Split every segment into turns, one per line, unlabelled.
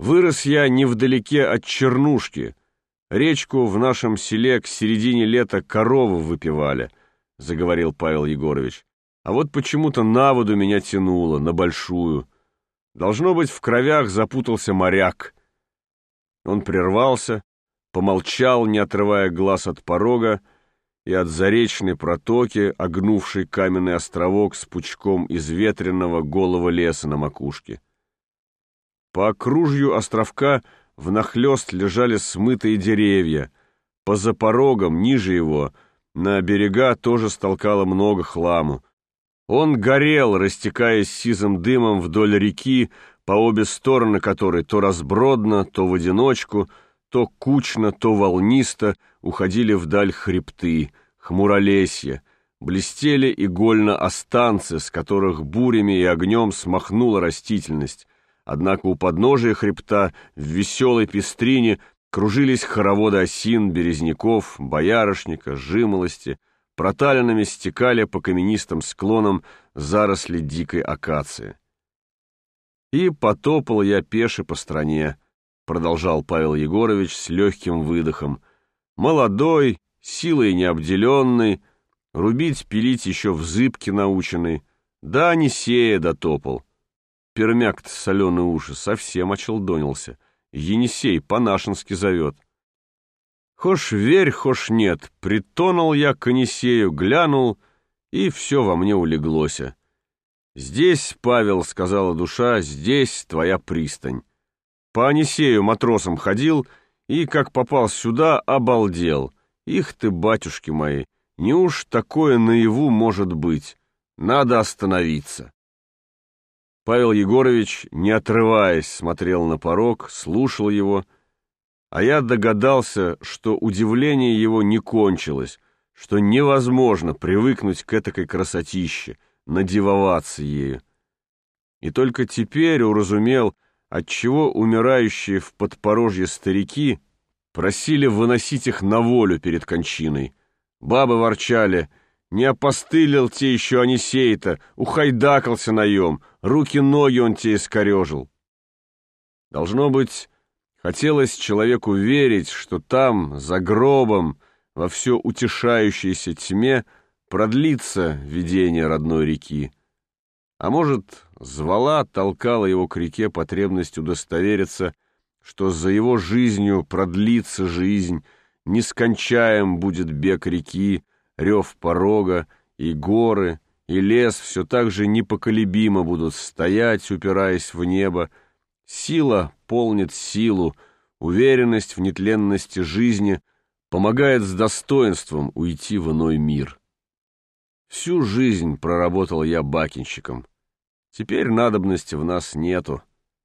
Вырос я невдалеке от Чернушки. Речку в нашем селе к середине лета коровы выпивали, — заговорил Павел Егорович. А вот почему-то на воду меня тянуло, на большую. Должно быть, в кровях запутался моряк. Он прервался, помолчал, не отрывая глаз от порога, и от заречной протоки, огнувшей каменный островок с пучком изветренного голого леса на макушке. По окружью островка внахлёст лежали смытые деревья. По запорогам, ниже его, на берега тоже столкало много хламу. Он горел, растекаясь сизым дымом вдоль реки, по обе стороны которой то разбродно, то в одиночку, то кучно, то волнисто уходили вдаль хребты, хмуролесья, блестели игольно-останцы, с которых бурями и огнем смахнула растительность. Однако у подножия хребта в веселой пестрине кружились хороводы осин, березняков, боярышника, жимолости, проталинами стекали по каменистым склонам заросли дикой акации. «И потопал я пеше по стране», — продолжал Павел Егорович с легким выдохом. «Молодой, силой необделенный, рубить, пилить еще в зыбке наученный, да Анисея дотопал». Пермяк-то соленые уши совсем очелдонился. Енисей по-нашенски зовет. Хошь верь, хошь нет, притонул я к Анисею, глянул, и все во мне улеглося. «Здесь, Павел, — сказала душа, — здесь твоя пристань». По Анисею матросом ходил, и, как попал сюда, обалдел. Их ты, батюшки мои, неуж такое наяву может быть? Надо остановиться. Павел Егорович, не отрываясь, смотрел на порог, слушал его, а я догадался, что удивление его не кончилось, что невозможно привыкнуть к этакой красотище, надивоваться ею. И только теперь уразумел, отчего умирающие в Подпорожье старики просили выносить их на волю перед кончиной. Бабы ворчали: «Не опостылил те еще Анисей-то, ухайдакался наем, руки-ноги он те искорежил». Должно быть, хотелось человеку верить, что там, за гробом, во все утешающейся тьме, продлится видение родной реки. А может, звала, толкала его к реке потребность удостовериться, что за его жизнью продлится жизнь, нескончаем будет бег реки, рев порога, и горы, и лес все так же непоколебимо будут стоять, упираясь в небо. Сила полнит силу, уверенность в нетленности жизни помогает с достоинством уйти в иной мир. Всю жизнь проработал я бакенщиком. Теперь надобности в нас нету.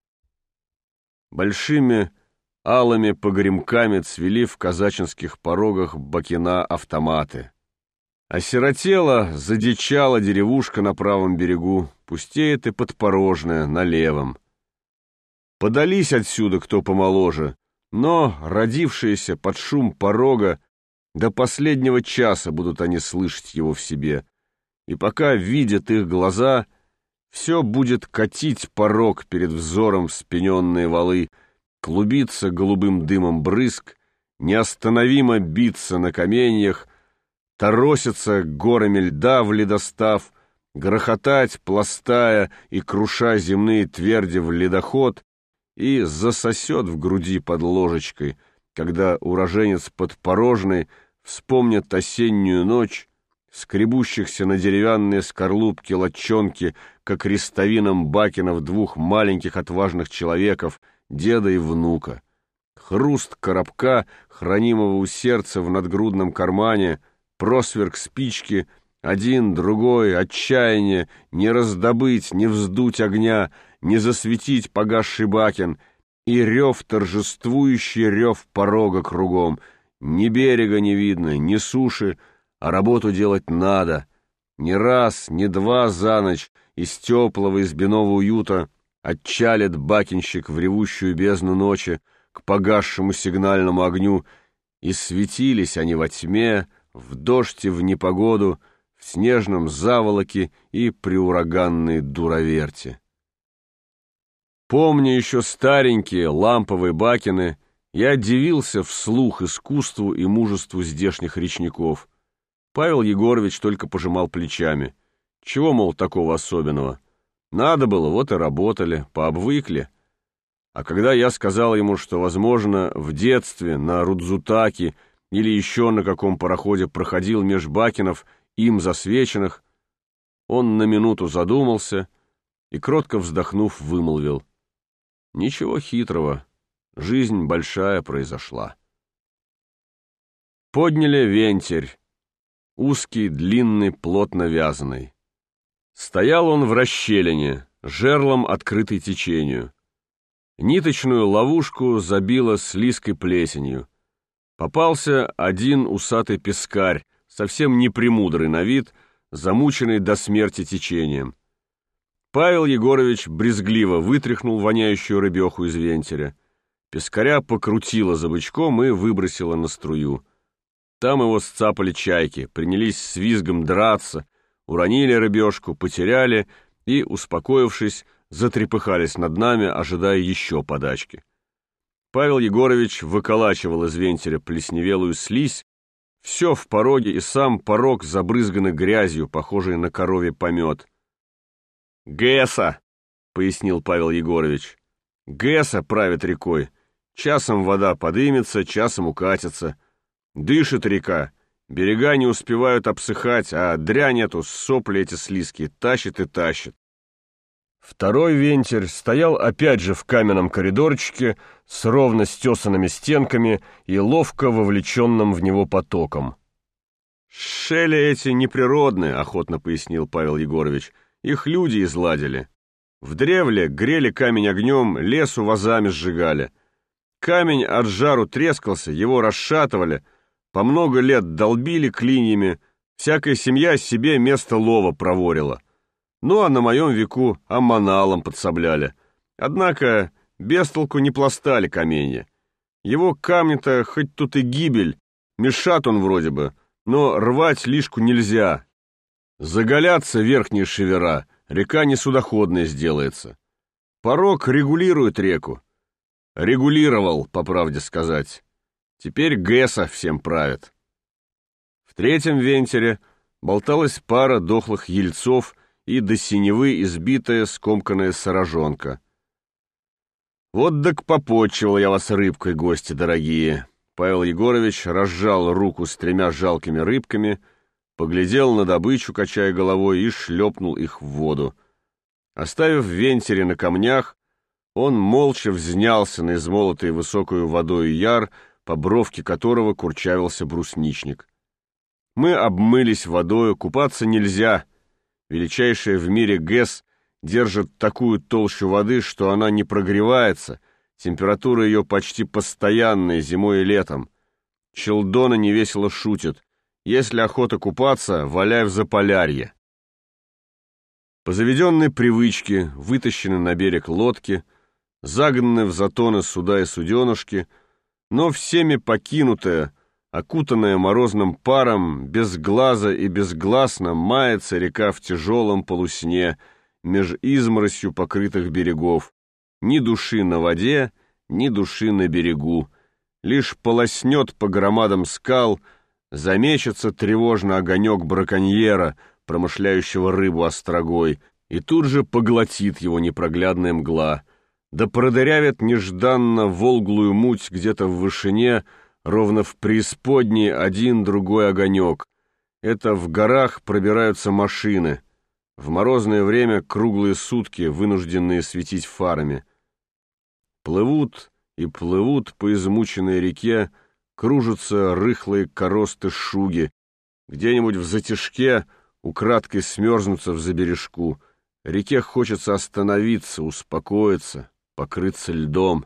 Большими алыми погремками цвели в казачинских порогах бакена автоматы. Осиротела, задичала деревушка на правом берегу, пустеет и Подпорожная на левом. Подались отсюда кто помоложе, но, родившиеся под шум порога, до последнего часа будут они слышать его в себе, и пока видят их глаза, все будет катить порог перед взором вспененные валы, клубиться голубым дымом брызг, неостановимо биться на каменьях, тороситься горами льда в ледостав, грохотать, пластая и круша земные тверди в ледоход, и засосет в груди под ложечкой, когда уроженец Подпорожной вспомнит осеннюю ночь, скребущихся на деревянные скорлупки лочонки, как крестовинам бакенов двух маленьких отважных человеков, деда и внука. Хруст коробка, хранимого у сердца в надгрудном кармане, просверк спички, один, другой, отчаяние, не раздобыть, не вздуть огня, не засветить погасший бакен, и рев, торжествующий рев порога кругом. Ни берега не видно, ни суши, а работу делать надо. Ни раз, ни два за ночь из теплого избиного уюта отчалит бакенщик в ревущую бездну ночи к погасшему сигнальному огню, и светились они во тьме, в дождь и в непогоду, в снежном заволоке и при ураганной дуроверте. Помня еще старенькие ламповые бакины, я дивился вслух искусству и мужеству здешних речников. Павел Егорович только пожимал плечами. Чего, мол, такого особенного? Надо было, вот и работали, пообвыкли. А когда я сказал ему, что, возможно, в детстве на Рудзутаке или еще на каком пароходе проходил меж бакинов им засвеченных, он на минуту задумался и, кротко вздохнув, вымолвил: «Ничего хитрого, жизнь большая произошла». Подняли вентиль, узкий, длинный, плотно вязаный. Стоял он в расщелине, жерлом открытый течению. Ниточную ловушку забило слизкой плесенью. Попался один усатый пескарь, совсем не премудрый на вид, замученный до смерти течением. Павел Егорович брезгливо вытряхнул воняющую рыбеху из вентиля. Пескаря покрутило за бычком и выбросило на струю. Там его сцапали чайки, принялись с визгом драться, уронили рыбешку, потеряли и, успокоившись, затрепыхались над нами, ожидая еще подачки. Павел Егорович выколачивал из вентиля плесневелую слизь, все в пороге, и сам порог забрызганный грязью, похожей на коровий помет. «ГЭСа», — пояснил Павел Егорович. «ГЭСа правит рекой. Часом вода подымется, часом укатится. Дышит река. Берега не успевают обсыхать, а дрянь эту, сопли эти слизкие, тащит и тащит». Второй вентиль стоял опять же в каменном коридорчике с ровно стесанными стенками и ловко вовлеченным в него потоком. «Шели эти неприродные», — охотно пояснил Павел Егорович. «Их люди изладили. В древле грели камень огнем, лесу вазами сжигали. Камень от жару трескался, его расшатывали, по много лет долбили клиньями, всякая семья себе место лова проворила. Ну, а на моем веку аммоналом подсобляли. Однако без толку не пластали каменья. Его камни-то хоть тут и гибель, мешат он вроде бы, но рвать лишку нельзя. Заголятся верхние шевера, река несудоходная сделается. Порог регулирует реку. Регулировал, по правде сказать. Теперь ГЭСа всем правит». В третьем вентиле болталась пара дохлых ельцов и до синевы избитая скомканная сорожонка. «Вот так попотчевал я вас рыбкой, гости дорогие». Павел Егорович разжал руку с 3 жалкими рыбками, поглядел на добычу, качая головой, и шлепнул их в воду. Оставив вентили на камнях, он молча взнялся на измолотый высокую водою яр, по бровке которого курчавился брусничник. Мы обмылись водою, купаться нельзя. Величайшая в мире ГЭС держит такую толщу воды, что она не прогревается, температура ее почти постоянная зимой и летом. Челдоны невесело шутят: если охота купаться, валяй в Заполярье. По заведенной привычке вытащены на берег лодки, загнаны в затоны суда и суденышки, но всеми покинутая, окутанная морозным паром, без глаза и безгласно мается река в тяжелом полусне меж изморосью покрытых берегов. Ни души на воде, ни души на берегу. Лишь полоснет по громадам скал, замечется тревожно огонек браконьера, промышляющего рыбу острогой, и тут же поглотит его непроглядная мгла. Да продырявит нежданно волглую муть где-то в вышине, ровно в преисподней один другой огонек. Это в горах пробираются машины, в морозное время круглые сутки, вынужденные светить фарами. Плывут и плывут по измученной реке, кружатся рыхлые коросты шуги, где-нибудь в затишке украдкой смерзнутся в забережку. Реке хочется остановиться, успокоиться, покрыться льдом.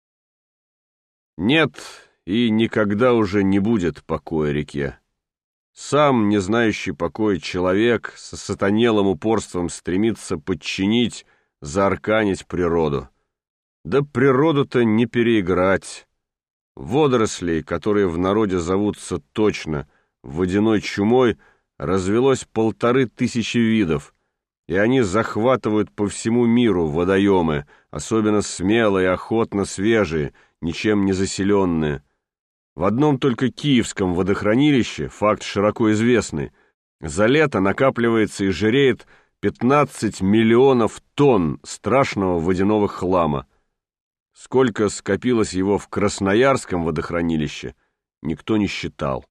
Нет и никогда уже не будет покоя реке. Сам, не знающий покоя человек, со сатанелым упорством стремится подчинить, заарканить природу. Да природу-то не переиграть. Водорослей, которые в народе зовутся точно водяной чумой, развелось 1500 видов, и они захватывают по всему миру водоемы, особенно смелые, охотно свежие, ничем не заселенные. В одном только Киевском водохранилище, факт широко известный, за лето накапливается и жиреет 15 миллионов тонн страшного водяного хлама. Сколько скопилось его в Красноярском водохранилище, никто не считал.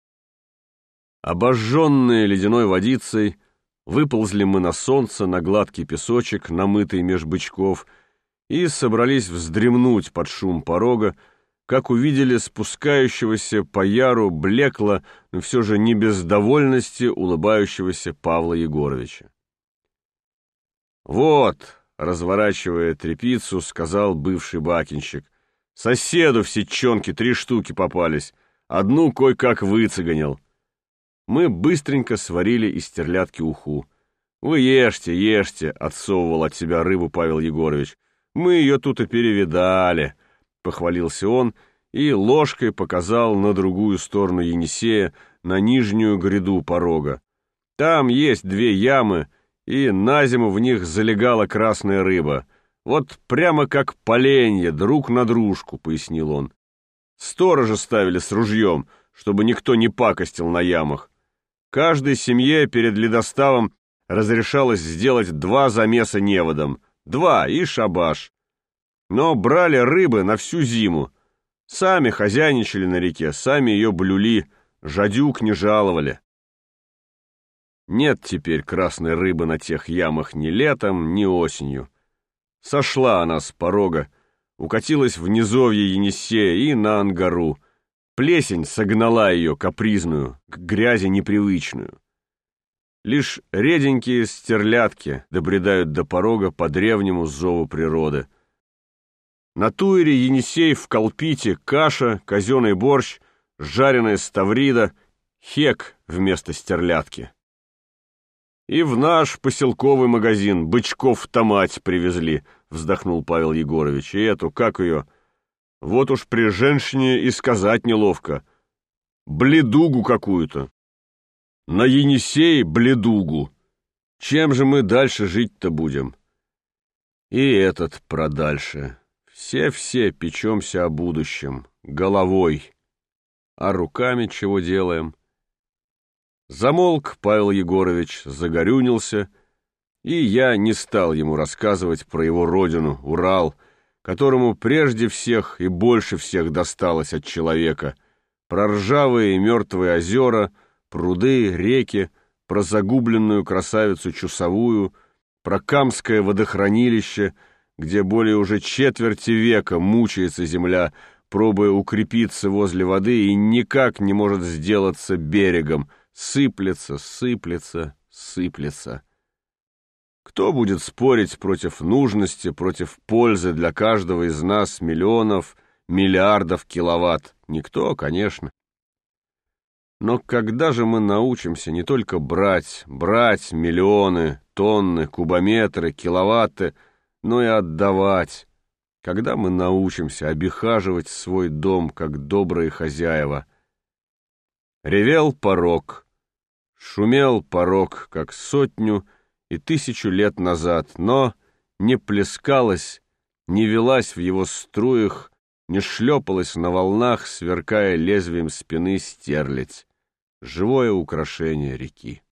Обожженные ледяной водицей, выползли мы на солнце, на гладкий песочек, намытый меж бычков, и собрались вздремнуть под шум порога, как увидели спускающегося по яру блекло, но все же не без довольности улыбающегося Павла Егоровича. «Вот», — разворачивая тряпицу, сказал бывший бакинщик, «соседу в сетчонке 3 штуки попались, одну кой-как выцеганил». Мы быстренько сварили из стерлядки уху. «Вы ешьте, ешьте», — отсовывал от себя рыбу Павел Егорович. «Мы ее тут и перевидали», — похвалился он и ложкой показал на другую сторону Енисея, на нижнюю гряду порога. «Там есть 2 ямы, и на зиму в них залегала красная рыба. Вот прямо как поленья, друг на дружку», — пояснил он. «Сторожа ставили с ружьем, чтобы никто не пакостил на ямах. Каждой семье перед ледоставом разрешалось сделать 2 замеса неводом. 2 и шабаш. Но брали рыбы на всю зиму. Сами хозяйничали на реке, сами ее блюли, жадюк не жаловали. Нет теперь красной рыбы на тех ямах ни летом, ни осенью. Сошла она с порога, укатилась в низовье Енисея и на Ангару. Плесень согнала ее капризную, к грязи непривычную. Лишь реденькие стерлядки добредают до порога по древнему зову природы. На туере Енисей в колпите каша, казенный борщ, жареная ставрида, хек вместо стерлядки. И в наш поселковый магазин бычков-то мать привезли, вздохнул Павел Егорович. И эту, как ее, вот уж при женщине и сказать неловко, бледугу какую-то. На Енисее бледугу. Чем же мы дальше жить-то будем? И этот продальше. Все печемся о будущем, головой. А руками чего делаем? Замолк Павел Егорович, загорюнился, и я не стал ему рассказывать про его родину, Урал, которому прежде всех и больше всех досталось от человека, про ржавые и мертвые озера, пруды, реки, про загубленную красавицу Чусовую, про Камское водохранилище, где более уже четверти века мучается земля, пробуя укрепиться возле воды и никак не может сделаться берегом, сыплется, сыплется, сыплется. Кто будет спорить против нужности, против пользы для каждого из нас миллионов, миллиардов киловатт? Никто, конечно. Но когда же мы научимся не только брать миллионы, тонны, кубометры, киловатты, но и отдавать? Когда мы научимся обихаживать свой дом, как добрые хозяева? Ревел порог, шумел порог, как 100 и 1000 лет назад, но не плескалась, не велась в его струях, не шлепалась на волнах, сверкая лезвием спины стерлядь, живое украшение реки.